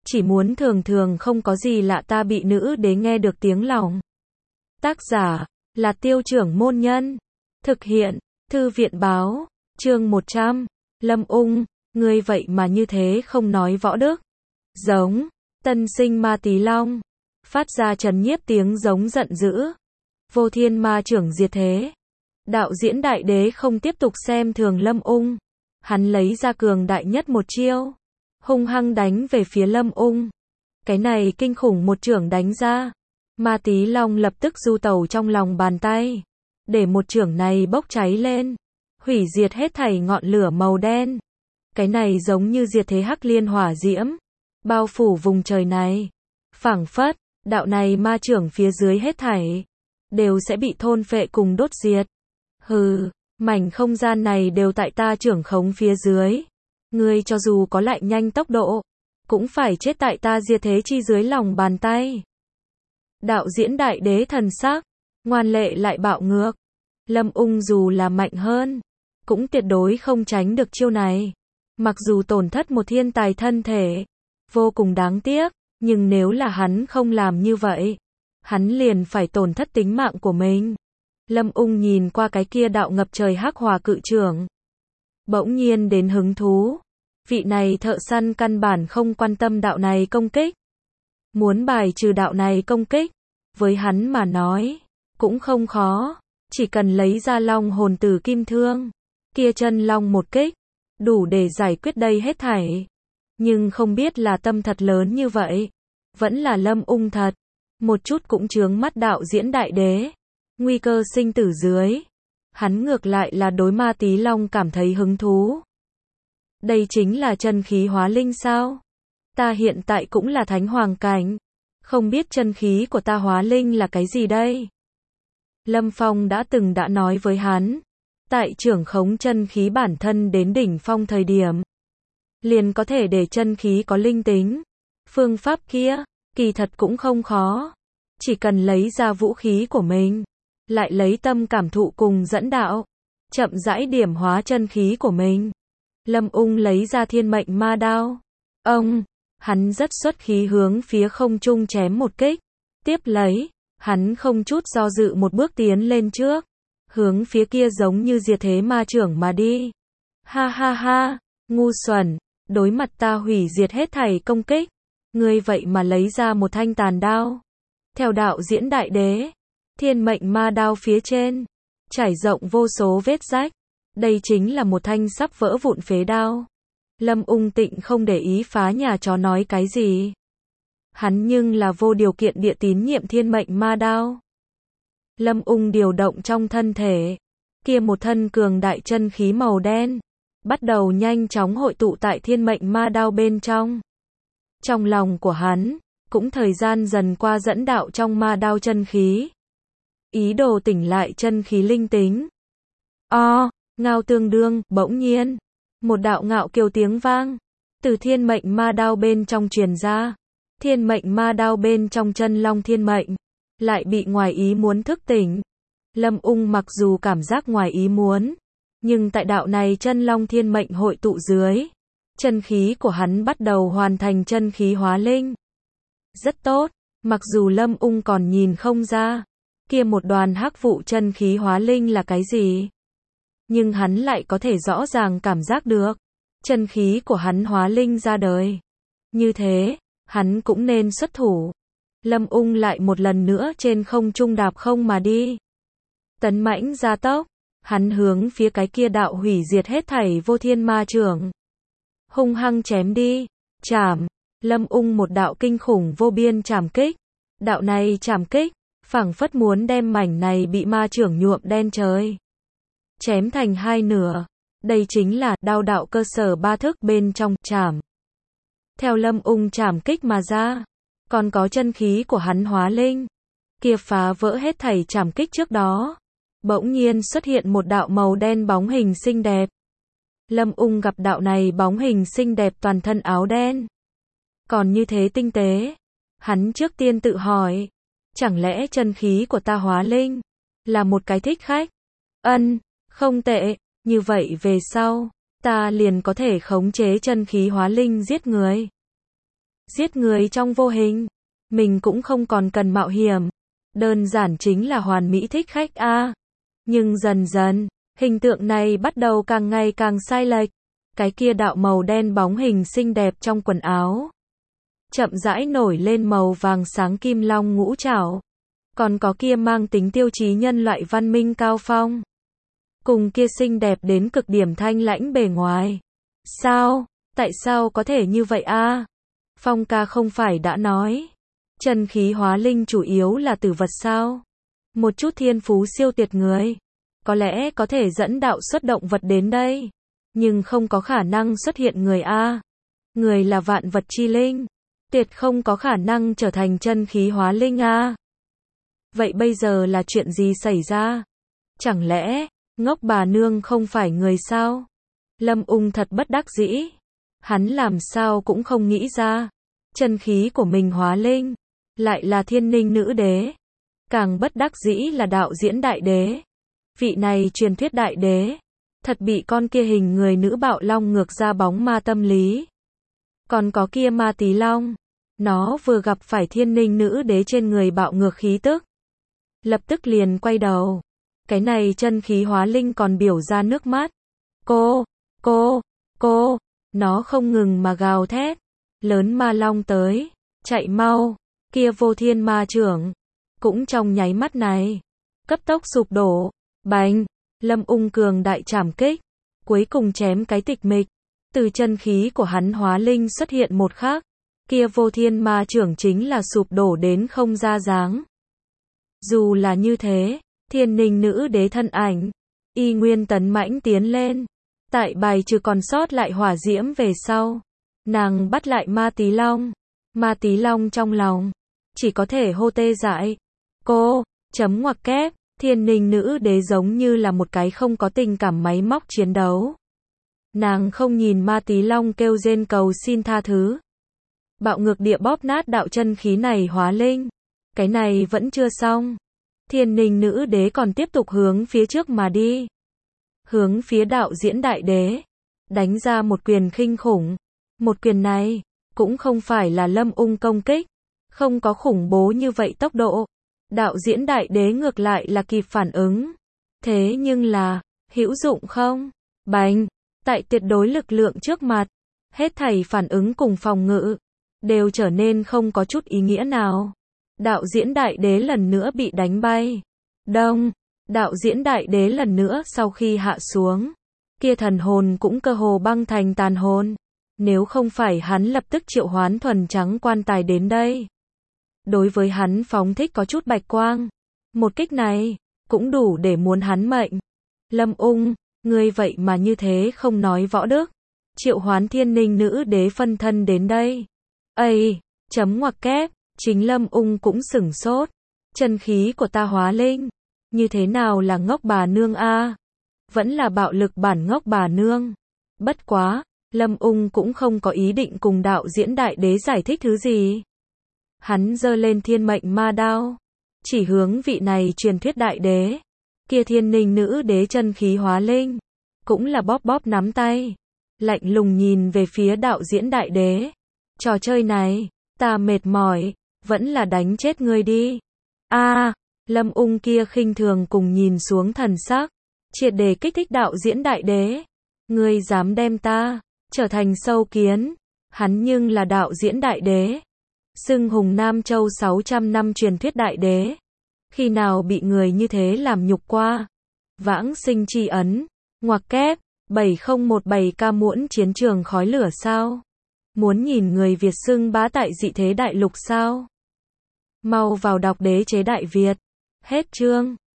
chỉ muốn thường thường không có gì lạ ta bị nữ đế nghe được tiếng lòng. Tác giả là Tiêu Trưởng Môn Nhân. Thực hiện Thư viện Báo. Chương 100. Lâm Ung, ngươi vậy mà như thế không nói võ đức. Giống tân sinh ma tí long, phát ra trấn nhiếp tiếng giống giận dữ. Vô Thiên Ma Trưởng diệt thế. Đạo diễn đại đế không tiếp tục xem thường Lâm Ung. Hắn lấy ra cường đại nhất một chiêu, hung hăng đánh về phía Lâm Ung. Cái này kinh khủng một chưởng đánh ra, Ma Tí Long lập tức du tẩu trong lòng bàn tay, để một chưởng này bốc cháy lên, hủy diệt hết thảy ngọn lửa màu đen. Cái này giống như diệt thế hắc liên hỏa diễm, bao phủ vùng trời này. Phảng phất, đạo này ma chưởng phía dưới hết thảy đều sẽ bị thôn phệ cùng đốt diệt. Hừ, mảnh không gian này đều tại ta trưởng khống phía dưới. Ngươi cho dù có lại nhanh tốc độ, cũng phải chết tại ta diệt thế chi dưới lòng bàn tay. Đạo diễn đại đế thần sắc, ngoan lệ lại bạo ngược. Lâm Ung dù là mạnh hơn, cũng tuyệt đối không tránh được chiêu này. Mặc dù tổn thất một thiên tài thân thể, vô cùng đáng tiếc, nhưng nếu là hắn không làm như vậy, hắn liền phải tổn thất tính mạng của mình. Lâm Ung nhìn qua cái kia đạo ngập trời hắc hỏa cự trưởng, bỗng nhiên đến hứng thú. Vị này thợ săn căn bản không quan tâm đạo này công kích. Muốn bài trừ đạo này công kích, với hắn mà nói, cũng không khó. Chỉ cần lấy ra long hồn tử kim thương, kia chân long một kích, đủ để giải quyết đây hết thảy. Nhưng không biết là tâm thật lớn như vậy, vẫn là Lâm Ung thật, một chút cũng chướng mắt đạo diễn đại đế. Nguy cơ sinh tử dưới, hắn ngược lại là đối Ma Tí Long cảm thấy hứng thú. Đây chính là chân khí hóa linh sao? Ta hiện tại cũng là thánh hoàng cảnh, không biết chân khí của ta hóa linh là cái gì đây? Lâm Phong đã nói với hắn, tại trưởng khống chân khí bản thân đến đỉnh phong thời điểm, liền có thể để chân khí có linh tính. Phương pháp kia, kỳ thật cũng không khó, chỉ cần lấy ra vũ khí của mình, lại lấy tâm cảm thụ cùng dẫn đạo, chậm rãi điểm hóa chân khí của mình. Lâm Ung lấy ra thiên mệnh ma đao. Hắn rất xuất khí hướng phía không trung chém một kích. Tiếp lấy, hắn không chút do dự một bước tiến lên trước, hướng phía kia giống như diệt thế ma chưởng mà đi. Ha ha ha, ngu xuẩn, đối mặt ta hủy diệt hết thảy công kích, ngươi vậy mà lấy ra một thanh tàn đao. Theo đạo diễn đại đế, thiên mệnh ma đao phía trên trải rộng vô số vết rách. Đây chính là một thanh sắp vỡ vụn phế đao. Lâm Ung tịnh không để ý phá nhà chó nói cái gì. Hắn nhưng là vô điều kiện địa tín nhiệm thiên mệnh ma đao. Lâm Ung điều động trong thân thể, kia một thân cường đại chân khí màu đen, bắt đầu nhanh chóng hội tụ tại thiên mệnh ma đao bên trong. Trong lòng của hắn, cũng thời gian dần qua dẫn đạo trong ma đao chân khí. Ý đồ tỉnh lại chân khí linh tính. Ngao tương đương, bỗng nhiên, một đạo ngạo kiều tiếng vang, từ thiên mệnh ma đao bên trong truyền ra. Thiên mệnh ma đao bên trong chân long thiên mệnh, lại bị ngoài ý muốn thức tỉnh. Lâm Ung mặc dù cảm giác ngoài ý muốn, nhưng tại đạo này chân long thiên mệnh hội tụ dưới, chân khí của hắn bắt đầu hoàn thành chân khí hóa linh. Rất tốt, mặc dù Lâm Ung còn nhìn không ra, kia một đoàn hắc vụ chân khí hóa linh là cái gì, nhưng hắn lại có thể rõ ràng cảm giác được, chân khí của hắn hóa linh ra đời. Như thế, hắn cũng nên xuất thủ. Lâm Ung lại một lần nữa trên không trung đạp không mà đi. Tấn mãnh gia tốc, hắn hướng phía cái kia đạo hủy diệt hết thảy vô thiên ma chưởng, hung hăng chém đi. Chảm, Lâm Ung một đạo kinh khủng vô biên chảm kích. Đạo này chảm kích, phảng phất muốn đem mảnh này bị ma chưởng nhuộm đen trời, chém thành hai nửa. Đây chính là đao đạo cơ sở ba thức bên trong chảm. Theo Lâm Ung chảm kích mà ra, còn có chân khí của hắn hóa linh, kia phá vỡ hết thảy chảm kích trước đó. Bỗng nhiên xuất hiện một đạo màu đen bóng hình xinh đẹp. Lâm Ung gặp đạo này bóng hình xinh đẹp toàn thân áo đen, còn như thế tinh tế, hắn trước tiên tự hỏi, chẳng lẽ chân khí của ta hóa linh là một cái thích khách? Không tệ, như vậy về sau, ta liền có thể khống chế chân khí hóa linh giết người. giết người trong vô hình. Mình cũng không còn cần mạo hiểm. Đơn giản chính là hoàn mỹ thích khách a. Nhưng dần dần, hình tượng này bắt đầu càng ngày càng sai lệch. Cái kia đạo màu đen bóng hình xinh đẹp trong quần áo chậm rãi nổi lên màu vàng sáng kim long ngũ trảo. Còn có kia mang tính tiêu chí nhân loại văn minh cao phong. Cùng kia xinh đẹp đến cực điểm thanh lãnh bề ngoài. Sao? Tại sao có thể như vậy a? Phong ca không phải đã nói. Chân khí hóa linh chủ yếu là tử vật sao? Một chút thiên phú siêu tuyệt người. Có lẽ có thể dẫn đạo xuất động vật đến đây. Nhưng không có khả năng xuất hiện người a. Người là vạn vật chi linh. Tuyệt không có khả năng trở thành chân khí hóa linh a. Vậy bây giờ là chuyện gì xảy ra? Chẳng lẽ, ngốc bà nương không phải người sao? Lâm Ung thật bất đắc dĩ. Hắn làm sao cũng không nghĩ ra. Chân khí của mình hóa linh. Lại là thiên ninh nữ đế. Càng bất đắc dĩ là đạo diễn đại đế. Vị này truyền thuyết đại đế. Thật bị con kia hình người nữ bạo long ngược ra bóng ma tâm lý. Còn có kia ma tí long. Nó vừa gặp phải thiên ninh nữ đế trên người bạo ngược khí tức. Lập tức liền quay đầu. Cái này chân khí hóa linh còn biểu ra nước mắt. Cô. Nó không ngừng mà gào thét. Lớn ma long tới. Chạy mau. Kia vô thiên ma trưởng. Cũng trong nháy mắt này. Cấp tốc sụp đổ. Bành. Lâm Ung cường đại trảm kích. Cuối cùng chém cái tịch mịch. Từ chân khí của hắn hóa linh xuất hiện một khắc. Kia vô thiên ma trưởng chính là sụp đổ đến không ra dáng. Dù là như thế, thiên ninh nữ đế thân ảnh, y nguyên tấn mãnh tiến lên. Tại bài trừ còn sót lại hỏa diễm về sau. Nàng bắt lại ma tí long. Ma tí long trong lòng. Chỉ có thể hô tê dại. Chấm ngoặc kép. Thiên ninh nữ đế giống như là một cái không có tình cảm máy móc chiến đấu. Nàng không nhìn ma tí long kêu rên cầu xin tha thứ. Bạo ngược địa bóp nát đạo chân khí này hóa linh. Cái này vẫn chưa xong. Thiên ninh nữ đế còn tiếp tục hướng phía trước mà đi. Hướng phía đạo diễn đại đế. Đánh ra một quyền khinh khủng. Một quyền này, cũng không phải là Lâm Ung công kích. Không có khủng bố như vậy tốc độ. Đạo diễn đại đế ngược lại là kịp phản ứng. Thế nhưng là, hữu dụng không? Bành! Tại tuyệt đối lực lượng trước mặt. Hết thảy phản ứng cùng phòng ngự. Đều trở nên không có chút ý nghĩa nào. Đạo diễn đại đế lần nữa bị đánh bay. Đông! Đạo diễn đại đế lần nữa sau khi hạ xuống. Kia thần hồn cũng cơ hồ băng thành tàn hồn. Nếu không phải hắn lập tức triệu hoán thuần trắng quan tài đến đây. Đối với hắn phóng thích có chút bạch quang. Một kích này, cũng đủ để muốn hắn mệnh. Lâm Ung, ngươi vậy mà như thế không nói võ đức. Triệu hoán thiên ninh nữ đế phân thân đến đây. Chấm ngoặc kép, chính Lâm Ung cũng sửng sốt. Chân khí của ta hóa linh. Như thế nào là ngốc bà nương a? Vẫn là bạo lực bản ngốc bà nương. Bất quá, Lâm Ung cũng không có ý định cùng đạo diễn đại đế giải thích thứ gì. Hắn giơ lên thiên mệnh ma đao. Chỉ hướng vị này truyền thuyết đại đế. Kia thiên ninh nữ đế chân khí hóa linh. Cũng là bóp bóp nắm tay. Lạnh lùng nhìn về phía đạo diễn đại đế. Trò chơi này, ta mệt mỏi. Vẫn là đánh chết ngươi đi. Lâm Ung kia khinh thường cùng nhìn xuống thần sắc. Triệt để kích thích đạo diễn đại đế. Ngươi dám đem ta trở thành sâu kiến. Hắn nhưng là đạo diễn đại đế. Xưng hùng Nam Châu 600 năm truyền thuyết đại đế. Khi nào bị người như thế làm nhục qua? Vãng sinh chi ấn. Ngoặc kép. 7017K muỗn chiến trường khói lửa sao? Muốn nhìn người Việt xưng bá tại dị thế đại lục sao? Mau vào đọc Đế chế Đại Việt. Hết chương.